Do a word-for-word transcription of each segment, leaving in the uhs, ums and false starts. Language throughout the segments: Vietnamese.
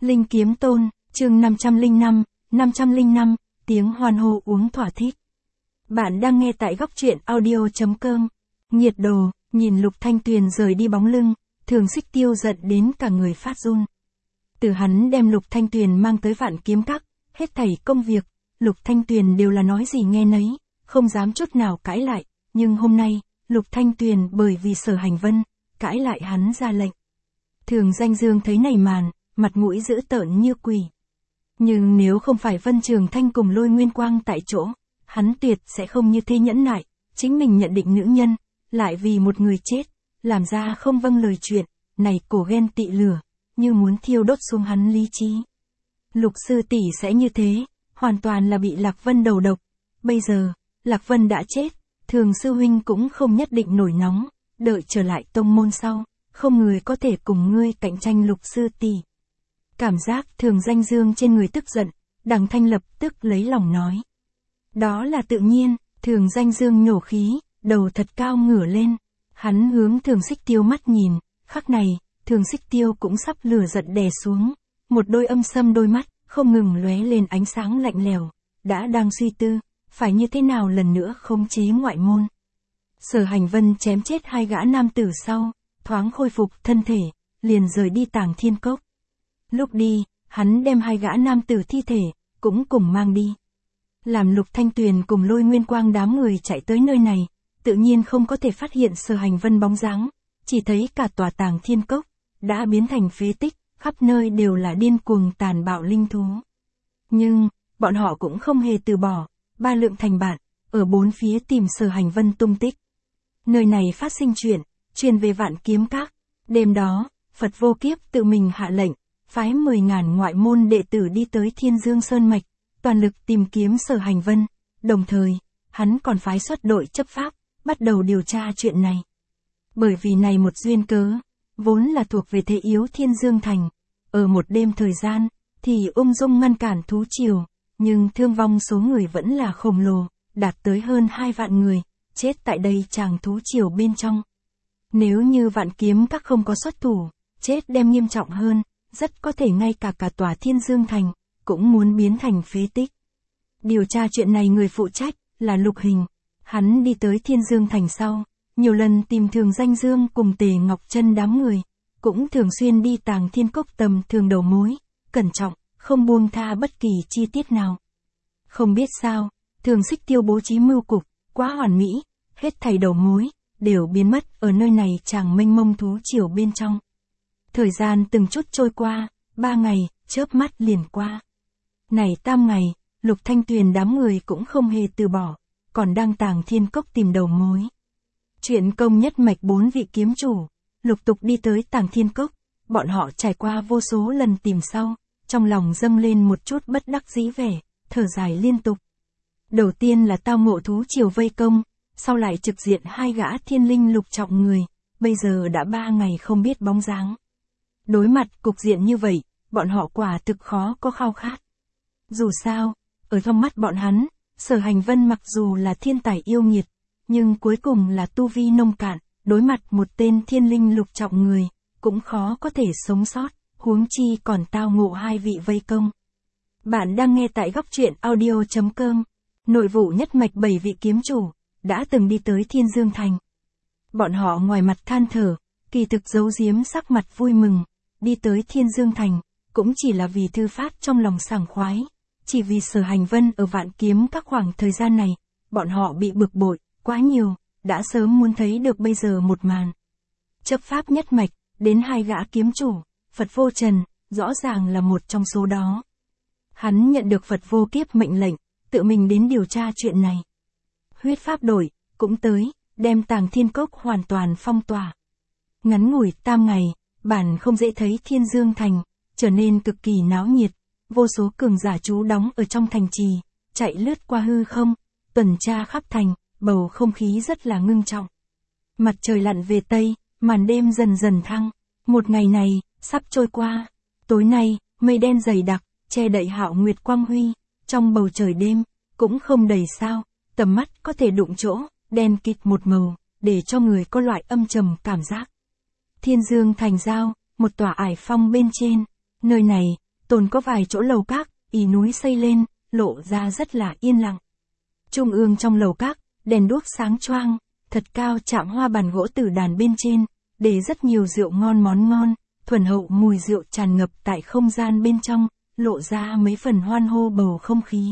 Linh Kiếm Tôn, chương năm trăm lẻ năm, năm trăm lẻ năm, tiếng hoan hô uống thỏa thích. Bạn đang nghe tại góc truyện audio chấm com. Nhiệt đồ, nhìn Lục Thanh Tuyền rời đi bóng lưng, Thường Xích Tiêu giận đến cả người phát run. Từ hắn đem Lục Thanh Tuyền mang tới Vạn Kiếm Các, hết thảy công việc, Lục Thanh Tuyền đều là nói gì nghe nấy, không dám chút nào cãi lại, nhưng hôm nay, Lục Thanh Tuyền bởi vì Sở Hành Vân, cãi lại hắn ra lệnh. Thường Danh Dương thấy này màn, mặt mũi dữ tợn như quỷ. Nhưng nếu không phải Vân Trường Thanh cùng Lôi Nguyên Quang tại chỗ, hắn tuyệt sẽ không như thế nhẫn nại, chính mình nhận định nữ nhân, lại vì một người chết, làm ra không vâng lời chuyện, này cổ ghen tị lửa, như muốn thiêu đốt xuống hắn lý trí. Lục sư tỷ sẽ như thế, hoàn toàn là bị Lạc Vân đầu độc. Bây giờ, Lạc Vân đã chết, Thường sư huynh cũng không nhất định nổi nóng, đợi trở lại tông môn sau, không người có thể cùng ngươi cạnh tranh Lục sư tỷ. Cảm giác Thường Danh Dương trên người tức giận, Đằng Thanh lập tức lấy lòng nói. Đó là tự nhiên, Thường Danh Dương nhổ khí, đầu thật cao ngửa lên. Hắn hướng Thường Xích Tiêu mắt nhìn, khắc này, Thường Xích Tiêu cũng sắp lửa giận đè xuống. Một đôi âm sâm đôi mắt, không ngừng lóe lên ánh sáng lạnh lèo, đã đang suy tư, phải như thế nào lần nữa khống chế ngoại môn. Sở Hành Vân chém chết hai gã nam tử sau, thoáng khôi phục thân thể, liền rời đi Tàng Thiên Cốc. Lúc đi, hắn đem hai gã nam tử thi thể, cũng cùng mang đi. Làm Lục Thanh Tuyền cùng Lôi Nguyên Quang đám người chạy tới nơi này, tự nhiên không có thể phát hiện Sở Hành Vân bóng dáng, chỉ thấy cả tòa Tàng Thiên Cốc, đã biến thành phế tích, khắp nơi đều là điên cuồng tàn bạo linh thú. Nhưng, bọn họ cũng không hề từ bỏ, ba lượng thành bạn, ở bốn phía tìm Sở Hành Vân tung tích. Nơi này phát sinh chuyện, truyền về Vạn Kiếm Các. Đêm đó, Phật Vô Kiếp tự mình hạ lệnh, phái mười ngàn ngoại môn đệ tử đi tới Thiên Dương Sơn Mạch, toàn lực tìm kiếm Sở Hành Vân, đồng thời, hắn còn phái xuất đội chấp pháp, bắt đầu điều tra chuyện này. Bởi vì này một duyên cớ, vốn là thuộc về thế yếu Thiên Dương Thành, ở một đêm thời gian, thì ung dung ngăn cản thú triều, nhưng thương vong số người vẫn là khổng lồ, đạt tới hơn hai vạn người, chết tại đây tràng thú triều bên trong. Nếu như Vạn Kiếm Các không có xuất thủ, chết đem nghiêm trọng hơn, rất có thể ngay cả cả tòa Thiên Dương Thành, cũng muốn biến thành phế tích. Điều tra chuyện này người phụ trách, là Lục Hình. Hắn đi tới Thiên Dương Thành sau, nhiều lần tìm Thường Danh Dương cùng Tề Ngọc Chân đám người, cũng thường xuyên đi Tàng Thiên Cốc tầm thường đầu mối, cẩn trọng, không buông tha bất kỳ chi tiết nào. Không biết sao, Thường Xích Tiêu bố trí mưu cục, quá hoàn mỹ, hết thảy đầu mối, đều biến mất ở nơi này chàng mênh mông thú triều bên trong. Thời gian từng chút trôi qua, ba ngày, chớp mắt liền qua. Này tam ngày, Lục Thanh Tuyền đám người cũng không hề từ bỏ, còn đang Tàng Thiên Cốc tìm đầu mối. Chuyện công nhất mạch bốn vị kiếm chủ, lục tục đi tới Tàng Thiên Cốc, bọn họ trải qua vô số lần tìm sau, trong lòng dâng lên một chút bất đắc dĩ vẻ, thở dài liên tục. Đầu tiên là tao ngộ thú triều vây công, sau lại trực diện hai gã thiên linh lục trọng người, bây giờ đã ba ngày không biết bóng dáng. Đối mặt cục diện như vậy, bọn họ quả thực khó có khao khát. Dù sao, ở trong mắt bọn hắn, Sở Hành Vân mặc dù là thiên tài yêu nghiệt, nhưng cuối cùng là tu vi nông cạn, đối mặt một tên thiên linh lục trọng người, cũng khó có thể sống sót, huống chi còn tao ngộ hai vị vây công. Bạn đang nghe tại góc truyện audio chấm com. Nội vụ nhất mạch bảy vị kiếm chủ, đã từng đi tới Thiên Dương Thành. Bọn họ ngoài mặt than thở, kỳ thực giấu giếm sắc mặt vui mừng, đi tới Thiên Dương Thành, cũng chỉ là vì thư phát trong lòng sảng khoái. Chỉ vì Sở Hành Vân ở Vạn Kiếm Các khoảng thời gian này, bọn họ bị bực bội, quá nhiều, đã sớm muốn thấy được bây giờ một màn. Chấp pháp nhất mạch, đến hai gã kiếm chủ, Phật Vô Trần, rõ ràng là một trong số đó. Hắn nhận được Phật Vô Kiếp mệnh lệnh, tự mình đến điều tra chuyện này. Huyết pháp đổi, cũng tới, đem Tàng Thiên Cốc hoàn toàn phong tỏa. Ngắn ngủi tam ngày, bản không dễ thấy Thiên Dương Thành, trở nên cực kỳ náo nhiệt. Vô số cường giả trú đóng ở trong thành trì, chạy lướt qua hư không, tuần tra khắp thành, bầu không khí rất là ngưng trọng. Mặt trời lặn về Tây, màn đêm dần dần thăng, một ngày này, sắp trôi qua. Tối nay, mây đen dày đặc, che đậy hạo nguyệt quang huy, trong bầu trời đêm, cũng không đầy sao, tầm mắt có thể đụng chỗ, đen kịt một màu, để cho người có loại âm trầm cảm giác. Thiên Dương Thành giao, một tòa ải phong bên trên, nơi này, tồn có vài chỗ lầu các, ì núi xây lên, lộ ra rất là yên lặng. Trung ương trong lầu các, đèn đuốc sáng choang, thật cao chạm hoa bàn gỗ tử đàn bên trên, để rất nhiều rượu ngon món ngon, thuần hậu mùi rượu tràn ngập tại không gian bên trong, lộ ra mấy phần hoan hô bầu không khí.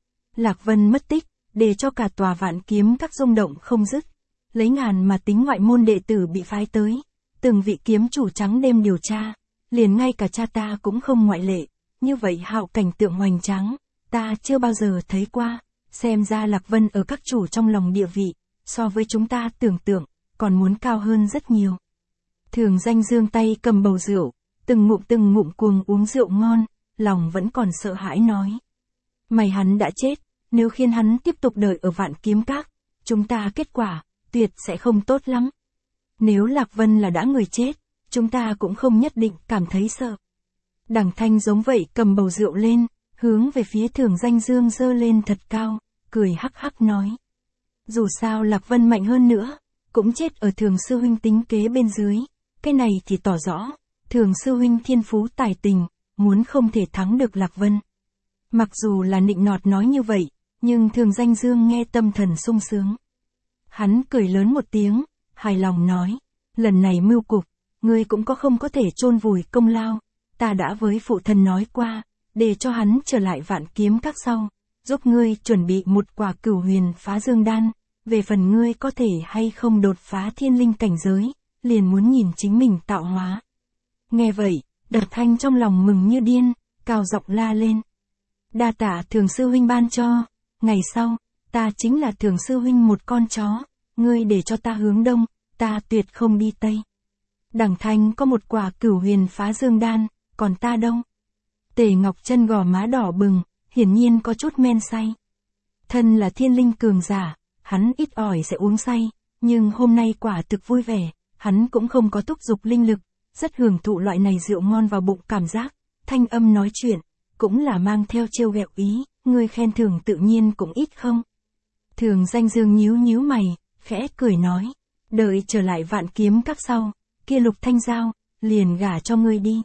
Lạc Vân mất tích, để cho cả tòa Vạn Kiếm Các rung động không dứt. Lấy ngàn mà tính ngoại môn đệ tử bị phái tới, từng vị kiếm chủ trắng đêm điều tra, liền ngay cả cha ta cũng không ngoại lệ, như vậy hạo cảnh tượng hoành tráng, ta chưa bao giờ thấy qua, xem ra Lạc Vân ở các chủ trong lòng địa vị, so với chúng ta tưởng tượng, còn muốn cao hơn rất nhiều. Thường Danh Dương tay cầm bầu rượu, từng ngụm từng ngụm cuồng uống rượu ngon, lòng vẫn còn sợ hãi nói. May hắn đã chết, nếu khiến hắn tiếp tục đợi ở Vạn Kiếm Các, chúng ta kết quả, tuyệt sẽ không tốt lắm. Nếu Lạc Vân là đã người chết, chúng ta cũng không nhất định cảm thấy sợ. Đằng Thanh giống vậy cầm bầu rượu lên, hướng về phía Thường Danh Dương giơ lên thật cao, cười hắc hắc nói. Dù sao Lạc Vân mạnh hơn nữa, cũng chết ở Thường Sư Huynh tính kế bên dưới, cái này thì tỏ rõ, Thường Sư Huynh thiên phú tài tình, muốn không thể thắng được Lạc Vân. Mặc dù là nịnh nọt nói như vậy, nhưng Thường Danh Dương nghe tâm thần sung sướng. Hắn cười lớn một tiếng, hài lòng nói, lần này mưu cục, ngươi cũng có không có thể chôn vùi công lao, ta đã với phụ thân nói qua, để cho hắn trở lại Vạn Kiếm Các sau, giúp ngươi chuẩn bị một quả Cửu Huyền Phá Dương Đan, về phần ngươi có thể hay không đột phá thiên linh cảnh giới, liền muốn nhìn chính mình tạo hóa. Nghe vậy, Đợt Thanh trong lòng mừng như điên, cao giọng la lên. Đa tạ Thường Sư Huynh ban cho, ngày sau, ta chính là Thường Sư Huynh một con chó, ngươi để cho ta hướng đông, ta tuyệt không đi tây. Đằng Thanh có một quả Cửu Huyền Phá Dương Đan, còn ta đâu? Tề Ngọc Chân gò má đỏ bừng, hiển nhiên có chút men say. Thân là thiên linh cường giả, hắn ít ỏi sẽ uống say, nhưng hôm nay quả thực vui vẻ, hắn cũng không có thúc giục linh lực, rất hưởng thụ loại này rượu ngon vào bụng cảm giác, thanh âm nói chuyện, cũng là mang theo trêu ghẹo ý, ngươi khen thưởng tự nhiên cũng ít không. Thường Danh Dương nhíu nhíu mày, khẽ cười nói, đợi trở lại Vạn Kiếm Các sau, kia Lục Thanh Giao, liền gả cho ngươi đi.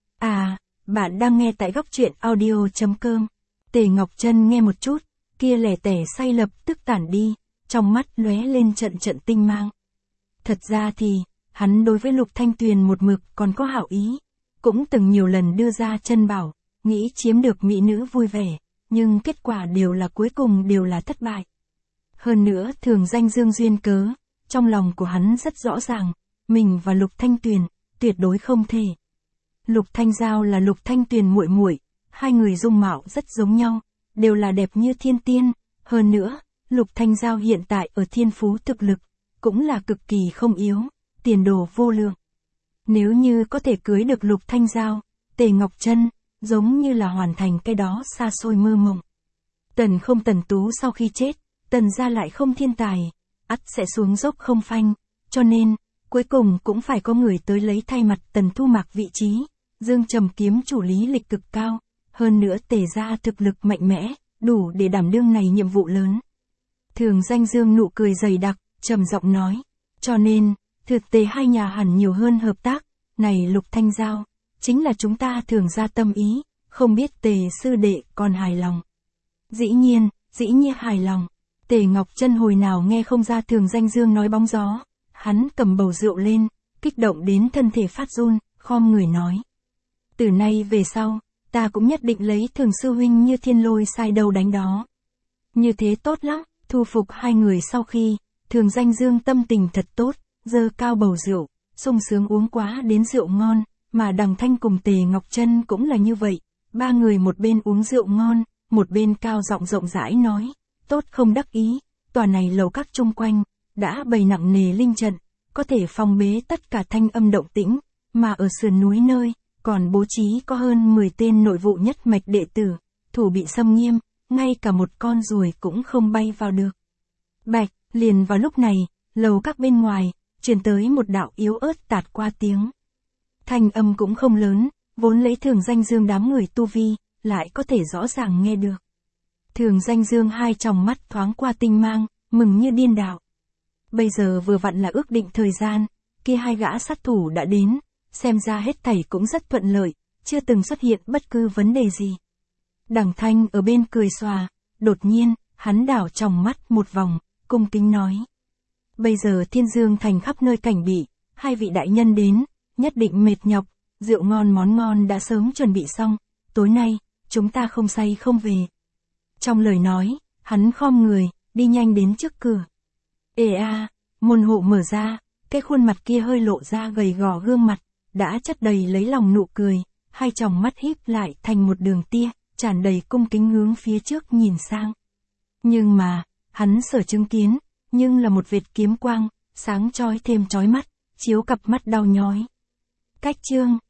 À, bạn đang nghe tại góc truyện audio chấm com. Tề Ngọc Chân nghe một chút, kia lẻ tẻ say lập tức tản đi, trong mắt lóe lên trận trận tinh mang. Thật ra thì, hắn đối với Lục Thanh Tuyền một mực còn có hảo ý, cũng từng nhiều lần đưa ra chân bảo, nghĩ chiếm được mỹ nữ vui vẻ, nhưng kết quả đều là cuối cùng đều là thất bại. Hơn nữa Thường Danh Dương duyên cớ, trong lòng của hắn rất rõ ràng, mình và Lục Thanh Tuyền, tuyệt đối không thể. Lục Thanh Giao là Lục Thanh Tuyền muội muội, hai người dung mạo rất giống nhau, đều là đẹp như thiên tiên, hơn nữa, Lục Thanh Giao hiện tại ở thiên phú thực lực, cũng là cực kỳ không yếu, tiền đồ vô lượng. Nếu như có thể cưới được Lục Thanh Giao, Tề Ngọc Chân, giống như là hoàn thành cái đó xa xôi mơ mộng. Tần không Tần Tú sau khi chết, Tần gia lại không thiên tài, ắt sẽ xuống dốc không phanh, cho nên, cuối cùng cũng phải có người tới lấy thay mặt Tần Thu Mạc vị trí. Dương Trầm kiếm chủ lý lịch cực cao, hơn nữa Tề gia thực lực mạnh mẽ, đủ để đảm đương này nhiệm vụ lớn. Thường Danh Dương nụ cười dày đặc, trầm giọng nói, cho nên, thực Tề hai nhà hẳn nhiều hơn hợp tác, này Lục Thanh Giao, chính là chúng ta Thường gia tâm ý, không biết Tề sư đệ còn hài lòng. Dĩ nhiên, dĩ nhiên hài lòng. Tề Ngọc Chân hồi nào nghe không ra Thường Danh Dương nói bóng gió, hắn cầm bầu rượu lên, kích động đến thân thể phát run, khom người nói. Từ nay về sau, ta cũng nhất định lấy Thường sư huynh như thiên lôi sai đầu đánh đó. Như thế tốt lắm, thu phục hai người sau khi, Thường Danh Dương tâm tình thật tốt, giơ cao bầu rượu, sung sướng uống quá đến rượu ngon, mà Đằng Thanh cùng Tề Ngọc Chân cũng là như vậy, ba người một bên uống rượu ngon, một bên cao giọng rộng rãi nói, tốt không đắc ý, tòa này lầu các chung quanh, đã bày nặng nề linh trận, có thể phòng bế tất cả thanh âm động tĩnh, mà ở sườn núi nơi, còn bố trí có hơn mười tên nội vụ nhất mạch đệ tử, thủ bị xâm nghiêm, ngay cả một con ruồi cũng không bay vào được. Bạch, liền vào lúc này, lầu các bên ngoài, truyền tới một đạo yếu ớt tạt qua tiếng. Thanh âm cũng không lớn, vốn lấy Thường Danh Dương đám người tu vi, lại có thể rõ ràng nghe được. Thường Danh Dương hai tròng mắt thoáng qua tinh mang, mừng như điên đạo. Bây giờ vừa vặn là ước định thời gian, kia hai gã sát thủ đã đến, xem ra hết thảy cũng rất thuận lợi, chưa từng xuất hiện bất cứ vấn đề gì. Đằng Thanh ở bên cười xòa, đột nhiên, hắn đảo tròng mắt một vòng, cung kính nói. Bây giờ Thiên Dương Thành khắp nơi cảnh bị, hai vị đại nhân đến, nhất định mệt nhọc, rượu ngon món ngon đã sớm chuẩn bị xong, tối nay, chúng ta không say không về. Trong lời nói, hắn khom người, đi nhanh đến trước cửa. Ê a, môn hộ mở ra, cái khuôn mặt kia hơi lộ ra gầy gò gương mặt, đã chất đầy lấy lòng nụ cười, hai tròng mắt híp lại thành một đường tia, tràn đầy cung kính hướng phía trước nhìn sang. Nhưng mà, hắn sở chứng kiến, nhưng là một vệt kiếm quang, sáng chói thêm chói mắt, chiếu cặp mắt đau nhói. Cách chương